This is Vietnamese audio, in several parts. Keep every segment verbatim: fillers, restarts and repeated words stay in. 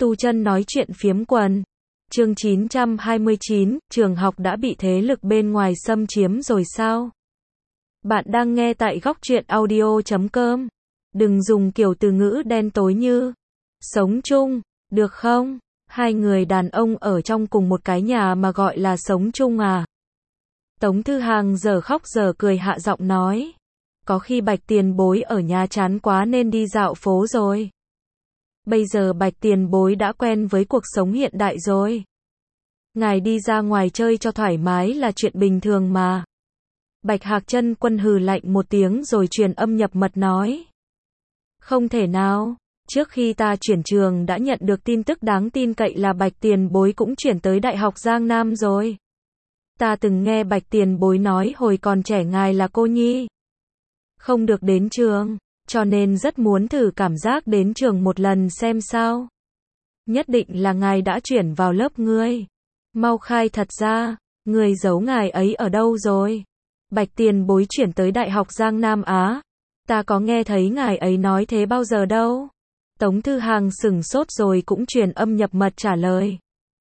Tu chân nói chuyện phiếm quần. Chương chín trăm hai mươi chín, trường học đã bị thế lực bên ngoài xâm chiếm rồi sao? Bạn đang nghe tại góc truyện audio chấm com. Đừng dùng kiểu từ ngữ đen tối như sống chung, được không? Hai người đàn ông ở trong cùng một cái nhà mà gọi là sống chung à? Tống Thư Hàng giờ khóc giờ cười hạ giọng nói. Có khi Bạch Tiền Bối ở nhà chán quá nên đi dạo phố rồi. Bây giờ Bạch Tiền Bối đã quen với cuộc sống hiện đại rồi. Ngài đi ra ngoài chơi cho thoải mái là chuyện bình thường mà. Bạch Hạc Chân Quân hừ lạnh một tiếng rồi truyền âm nhập mật nói. Không thể nào, trước khi ta chuyển trường đã nhận được tin tức đáng tin cậy là Bạch Tiền Bối cũng chuyển tới Đại học Giang Nam rồi. Ta từng nghe Bạch Tiền Bối nói hồi còn trẻ ngài là cô nhi. Không được đến trường, cho nên rất muốn thử cảm giác đến trường một lần xem sao. Nhất định là ngài đã chuyển vào lớp ngươi. Mau khai thật ra, người giấu ngài ấy ở đâu rồi? Bạch Tiền Bối chuyển tới Đại học Giang Nam Á. Ta có nghe thấy ngài ấy nói thế bao giờ đâu. Tống Thư Hàng sửng sốt rồi cũng truyền âm nhập mật trả lời.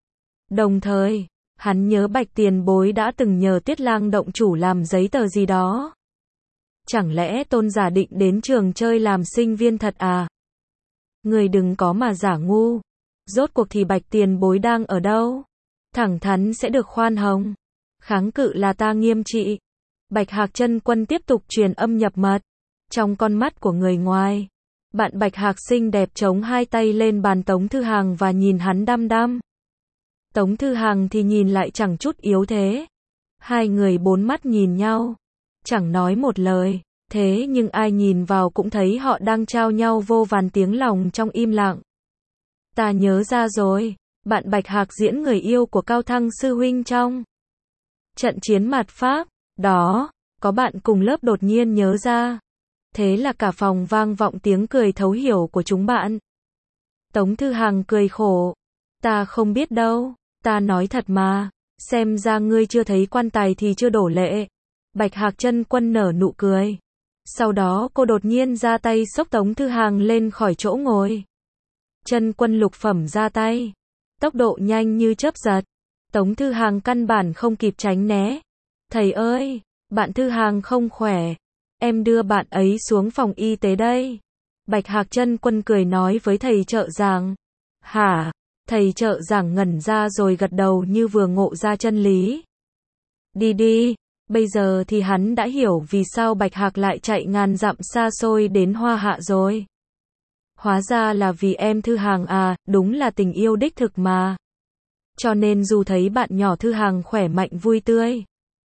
Đồng thời, hắn nhớ Bạch Tiền Bối đã từng nhờ Tuyết Lang động chủ làm giấy tờ gì đó. Chẳng lẽ Tôn giả định đến trường chơi làm sinh viên thật à? Người đừng có mà giả ngu. Rốt cuộc thì Bạch Tiền Bối đang ở đâu? Thẳng thắn sẽ được khoan hồng. Kháng cự là ta nghiêm trị. Bạch Hạc Chân Quân tiếp tục truyền âm nhập mật. Trong con mắt của người ngoài, bạn Bạch Hạc xinh đẹp chống hai tay lên bàn Tống Thư Hàng và nhìn hắn đăm đăm. Tống Thư Hàng thì nhìn lại chẳng chút yếu thế. Hai người bốn mắt nhìn nhau, chẳng nói một lời, thế nhưng ai nhìn vào cũng thấy họ đang trao nhau vô vàn tiếng lòng trong im lặng. Ta nhớ ra rồi, bạn Bạch Hạc diễn người yêu của Cao Thăng sư huynh trong trận chiến mạt Pháp, đó, có bạn cùng lớp đột nhiên nhớ ra. Thế là cả phòng vang vọng tiếng cười thấu hiểu của chúng bạn. Tống Thư Hàng cười khổ. Ta không biết đâu, ta nói thật mà, xem ra ngươi chưa thấy quan tài thì chưa đổ lệ. Bạch Hạc Chân Quân nở nụ cười. Sau đó cô đột nhiên ra tay xốc Tống Thư Hàng lên khỏi chỗ ngồi. Chân Quân lục phẩm ra tay. Tốc độ nhanh như chớp giật. Tống Thư Hàng căn bản không kịp tránh né. Thầy ơi, bạn Thư Hàng không khỏe. Em đưa bạn ấy xuống phòng y tế đây. Bạch Hạc Chân Quân cười nói với thầy trợ giảng. Hả? Thầy trợ giảng ngẩn ra rồi gật đầu như vừa ngộ ra chân lý. Đi đi. Bây giờ thì hắn đã hiểu vì sao Bạch Hạc lại chạy ngàn dặm xa xôi đến Hoa Hạ rồi. Hóa ra là vì em Thư Hàng à, đúng là tình yêu đích thực mà. Cho nên dù thấy bạn nhỏ Thư Hàng khỏe mạnh vui tươi.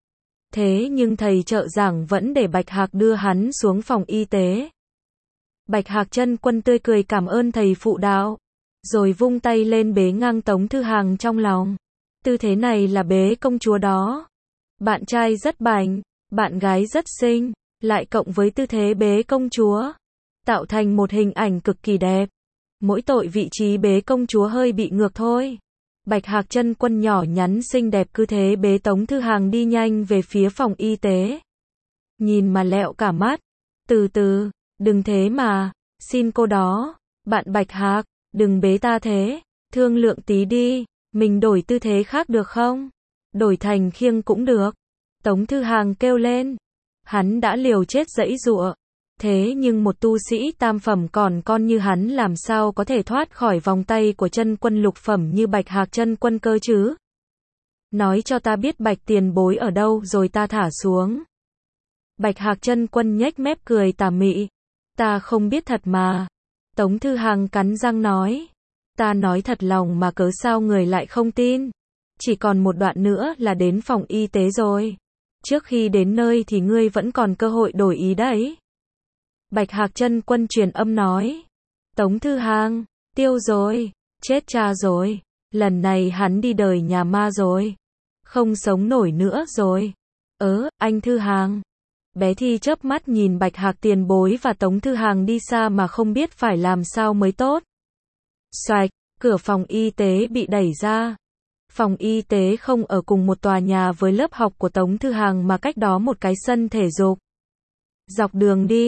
Thế nhưng thầy trợ giảng vẫn để Bạch Hạc đưa hắn xuống phòng y tế. Bạch Hạc Chân Quân tươi cười cảm ơn thầy phụ đạo. Rồi vung tay lên bế ngang Tống Thư Hàng trong lòng. Tư thế này là bế công chúa đó. Bạn trai rất bảnh, bạn gái rất xinh, lại cộng với tư thế bế công chúa. Tạo thành một hình ảnh cực kỳ đẹp. Mỗi tội vị trí bế công chúa hơi bị ngược thôi. Bạch Hạc Chân Quân nhỏ nhắn xinh đẹp cứ thế bế Tống Thư Hàng đi nhanh về phía phòng y tế. Nhìn mà lẹo cả mắt. Từ từ, đừng thế mà, xin cô đó. Bạn Bạch Hạc, đừng bế ta thế. Thương lượng tí đi, mình đổi tư thế khác được không? Đổi thành khiêng cũng được. Tống Thư Hàng kêu lên. Hắn đã liều chết giãy giụa. Thế nhưng một tu sĩ tam phẩm còn con như hắn làm sao có thể thoát khỏi vòng tay của chân quân lục phẩm như Bạch Hạc Chân Quân cơ chứ? Nói cho ta biết Bạch Tiền Bối ở đâu rồi ta thả xuống. Bạch Hạc Chân Quân nhếch mép cười tà mị. Ta không biết thật mà. Tống Thư Hàng cắn răng nói. Ta nói thật lòng mà cớ sao người lại không tin? Chỉ còn một đoạn nữa là đến phòng y tế rồi. Trước khi đến nơi thì ngươi vẫn còn cơ hội đổi ý đấy. Bạch Hạc Chân Quân truyền âm nói. Tống Thư Hàng, tiêu rồi, chết cha rồi. Lần này hắn đi đời nhà ma rồi. Không sống nổi nữa rồi. Ớ, anh Thư Hàng. Bé Thi chớp mắt nhìn Bạch Hạc Tiền Bối và Tống Thư Hàng đi xa mà không biết phải làm sao mới tốt. Xoạch, cửa phòng y tế bị đẩy ra. Phòng y tế không ở cùng một tòa nhà với lớp học của Tống Thư Hàng mà cách đó một cái sân thể dục. Dọc đường đi,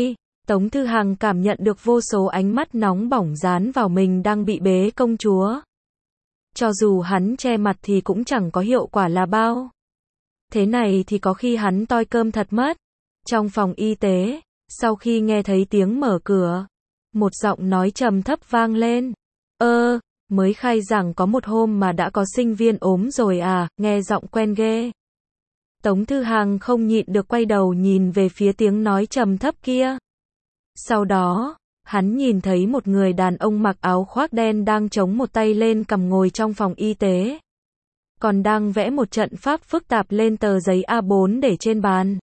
Tống Thư Hằng cảm nhận được vô số ánh mắt nóng bỏng dán vào mình đang bị bế công chúa. Cho dù hắn che mặt thì cũng chẳng có hiệu quả là bao. Thế này thì có khi hắn toi cơm thật mất. Trong phòng y tế, sau khi nghe thấy tiếng mở cửa, một giọng nói trầm thấp vang lên. Ơ, mới khai giảng có một hôm mà đã có sinh viên ốm rồi à, nghe giọng quen ghê. Tống Thư Hằng không nhịn được quay đầu nhìn về phía tiếng nói trầm thấp kia. Sau đó, hắn nhìn thấy một người đàn ông mặc áo khoác đen đang chống một tay lên cằm ngồi trong phòng y tế. Còn đang vẽ một trận pháp phức tạp lên tờ giấy A bốn để trên bàn.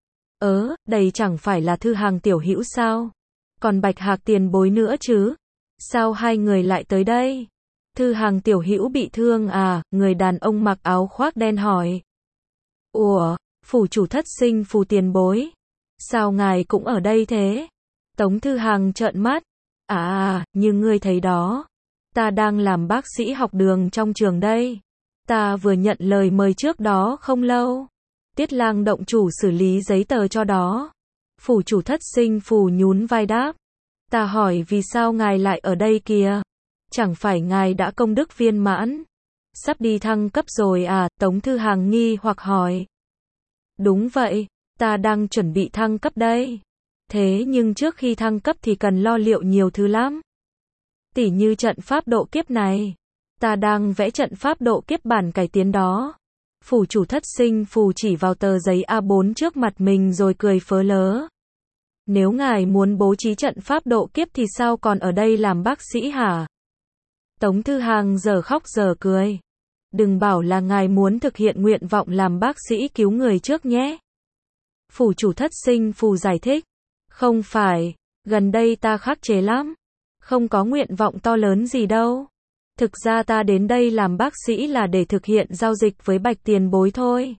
Ớ, đây chẳng phải là Thư Hằng tiểu hữu sao? Còn Bạch Hạc tiền bối nữa chứ? Sao hai người lại tới đây? Thư Hằng tiểu hữu bị thương à? Người đàn ông mặc áo khoác đen hỏi. Ủa, phủ chủ thất sinh phù tiền bối. Sao ngài cũng ở đây thế? Tống Thư Hằng trợn mắt. À, như ngươi thấy đó. Ta đang làm bác sĩ học đường trong trường đây. Ta vừa nhận lời mời trước đó không lâu. Tiết Lang động chủ xử lý giấy tờ cho đó. Phủ chủ thất sinh phù nhún vai đáp. Ta hỏi vì sao ngài lại ở đây kìa? Chẳng phải ngài đã công đức viên mãn? Sắp đi thăng cấp rồi à? Tống Thư Hằng nghi hoặc hỏi. Đúng vậy, ta đang chuẩn bị thăng cấp đây. Thế nhưng trước khi thăng cấp thì cần lo liệu nhiều thứ lắm. Tỉ như trận pháp độ kiếp này. Ta đang vẽ trận pháp độ kiếp bản cải tiến đó. Phủ chủ thất sinh phù chỉ vào tờ giấy A bốn trước mặt mình rồi cười phớ lớ. Nếu ngài muốn bố trí trận pháp độ kiếp thì sao còn ở đây làm bác sĩ hả? Tống Thư Hằng giờ khóc giờ cười. Đừng bảo là ngài muốn thực hiện nguyện vọng làm bác sĩ cứu người trước nhé. Phủ chủ thất sinh phù giải thích. Không phải, gần đây ta khắc chế lắm. Không có nguyện vọng to lớn gì đâu. Thực ra ta đến đây làm bác sĩ là để thực hiện giao dịch với Bạch tiền bối thôi.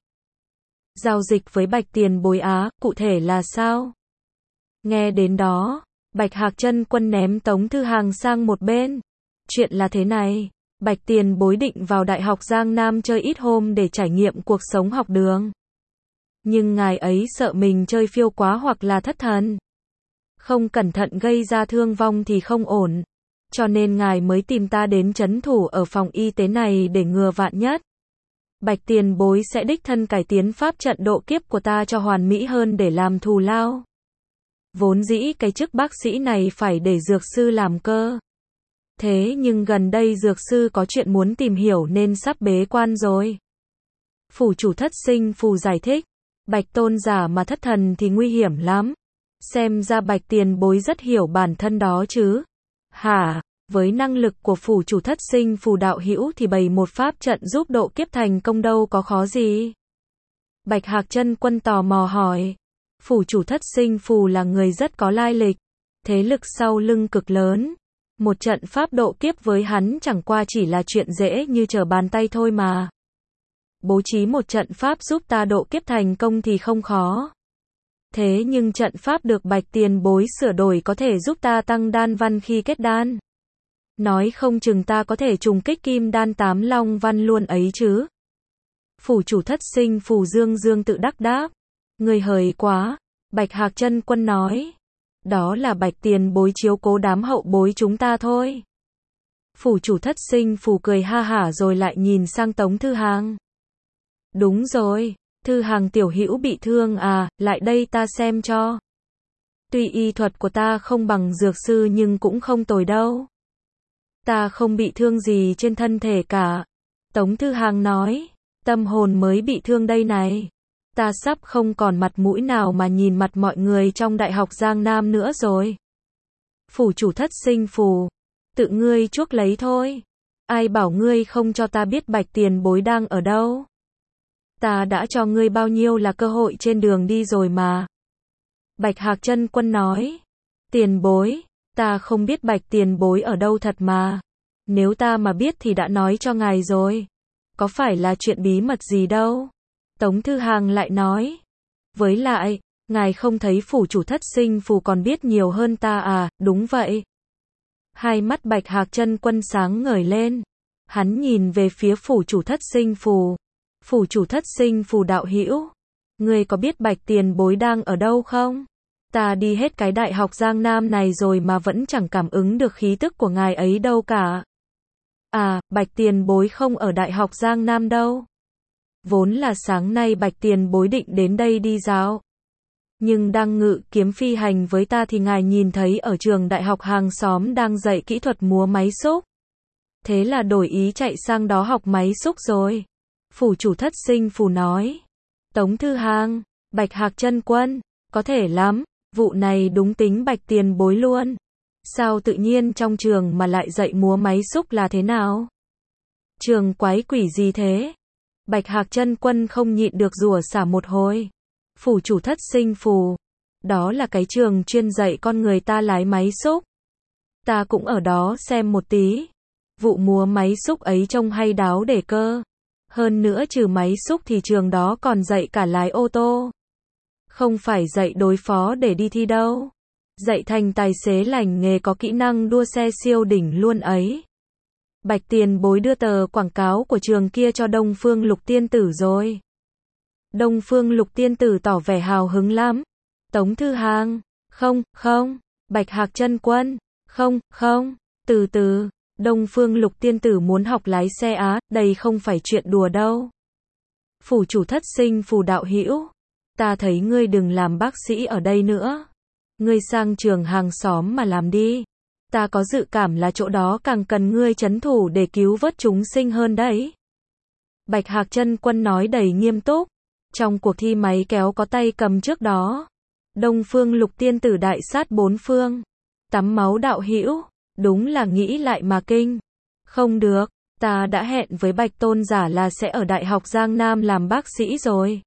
Giao dịch với Bạch tiền bối á, cụ thể là sao? Nghe đến đó, Bạch Hạc Chân Quân ném Tống Thư Hằng sang một bên. Chuyện là thế này, Bạch tiền bối định vào Đại học Giang Nam chơi ít hôm để trải nghiệm cuộc sống học đường. Nhưng ngài ấy sợ mình chơi phiêu quá hoặc là thất thần. Không cẩn thận gây ra thương vong thì không ổn. Cho nên ngài mới tìm ta đến trấn thủ ở phòng y tế này để ngừa vạn nhất. Bạch tiền bối sẽ đích thân cải tiến pháp trận độ kiếp của ta cho hoàn mỹ hơn để làm thù lao. Vốn dĩ cái chức bác sĩ này phải để dược sư làm cơ. Thế nhưng gần đây dược sư có chuyện muốn tìm hiểu nên sắp bế quan rồi. Phủ chủ thất sinh phù giải thích. Bạch tôn giả mà thất thần thì nguy hiểm lắm. Xem ra Bạch tiền bối rất hiểu bản thân đó chứ. Hả, với năng lực của phủ chủ thất sinh phù đạo hữu thì bày một pháp trận giúp độ kiếp thành công đâu có khó gì. Bạch Hạc Chân Quân tò mò hỏi. Phủ chủ thất sinh phù là người rất có lai lịch. Thế lực sau lưng cực lớn. Một trận pháp độ kiếp với hắn chẳng qua chỉ là chuyện dễ như trở bàn tay thôi mà. Bố trí một trận pháp giúp ta độ kiếp thành công thì không khó. Thế nhưng trận pháp được Bạch tiền bối sửa đổi có thể giúp ta tăng đan văn khi kết đan. Nói không chừng ta có thể trùng kích kim đan tám long văn luôn ấy chứ. Phủ chủ thất sinh phù dương dương tự đắc đáp. Người hời quá, Bạch Hạc Chân Quân nói. Đó là Bạch tiền bối chiếu cố đám hậu bối chúng ta thôi. Phủ chủ thất sinh phù cười ha hả rồi lại nhìn sang Tống Thư Hằng. Đúng rồi, Thư Hằng tiểu hữu bị thương à, lại đây ta xem cho. Tuy y thuật của ta không bằng dược sư nhưng cũng không tồi đâu. Ta không bị thương gì trên thân thể cả. Tống Thư Hằng nói, tâm hồn mới bị thương đây này. Ta sắp không còn mặt mũi nào mà nhìn mặt mọi người trong Đại học Giang Nam nữa rồi. Phủ chủ thất sinh phù, tự ngươi chuốc lấy thôi. Ai bảo ngươi không cho ta biết Bạch tiền bối đang ở đâu. Ta đã cho ngươi bao nhiêu là cơ hội trên đường đi rồi mà. Bạch Hạc Chân Quân nói. Tiền bối, ta không biết Bạch tiền bối ở đâu thật mà. Nếu ta mà biết thì đã nói cho ngài rồi. Có phải là chuyện bí mật gì đâu. Tống Thư Hằng lại nói. Với lại, ngài không thấy phủ chủ thất sinh phù còn biết nhiều hơn ta à, đúng vậy. Hai mắt Bạch Hạc Chân Quân sáng ngời lên. Hắn nhìn về phía phủ chủ thất sinh phù. Phủ chủ thất sinh phù đạo hữu. Ngươi có biết Bạch tiền bối đang ở đâu không? Ta đi hết cái Đại học Giang Nam này rồi mà vẫn chẳng cảm ứng được khí tức của ngài ấy đâu cả. À, Bạch tiền bối không ở Đại học Giang Nam đâu. Vốn là sáng nay Bạch tiền bối định đến đây đi dạo. Nhưng đang ngự kiếm phi hành với ta thì ngài nhìn thấy ở trường đại học hàng xóm đang dạy kỹ thuật múa máy xúc. Thế là đổi ý chạy sang đó học máy xúc rồi. Phủ chủ thất sinh phù nói. Tống Thư Hàng, Bạch Hạc Chân Quân, có thể lắm, vụ này đúng tính Bạch tiền bối luôn. Sao tự nhiên trong trường mà lại dạy múa máy xúc là thế nào? Trường quái quỷ gì thế? Bạch Hạc Chân Quân không nhịn được rủa xả một hồi. Phủ chủ thất sinh phù, đó là cái trường chuyên dạy con người ta lái máy xúc. Ta cũng ở đó xem một tí. Vụ múa máy xúc ấy trông hay đáo để cơ. Hơn nữa trừ máy xúc thì trường đó còn dạy cả lái ô tô. Không phải dạy đối phó để đi thi đâu. Dạy thành tài xế lành nghề có kỹ năng đua xe siêu đỉnh luôn ấy. Bạch tiền bối đưa tờ quảng cáo của trường kia cho Đông Phương Lục Tiên Tử rồi. Đông Phương Lục Tiên Tử tỏ vẻ hào hứng lắm. Tống Thư Hàng, không, không. Bạch Hạc Chân Quân, không, không. Từ từ, Đông Phương Lục Tiên Tử muốn học lái xe á, đây không phải chuyện đùa đâu. Phủ chủ thất sinh phù đạo hữu, ta thấy ngươi đừng làm bác sĩ ở đây nữa. Ngươi sang trường hàng xóm mà làm đi. Ta có dự cảm là chỗ đó càng cần ngươi trấn thủ để cứu vớt chúng sinh hơn đấy. Bạch Hạc Chân Quân nói đầy nghiêm túc. Trong cuộc thi máy kéo có tay cầm trước đó, Đông Phương Lục Tiên Tử đại sát bốn phương. Tắm máu đạo hữu, đúng là nghĩ lại mà kinh. Không được, ta đã hẹn với Bạch Tôn giả là sẽ ở Đại học Giang Nam làm bác sĩ rồi.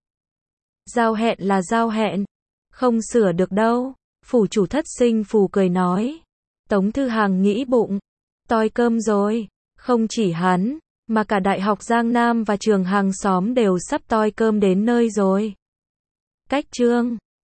Giao hẹn là giao hẹn, không sửa được đâu. Phủ chủ thất sinh phù cười nói. Tống Thư Hàng nghĩ bụng, toi cơm rồi. Không chỉ hắn, mà cả Đại học Giang Nam và trường hàng xóm đều sắp toi cơm đến nơi rồi. Cách chương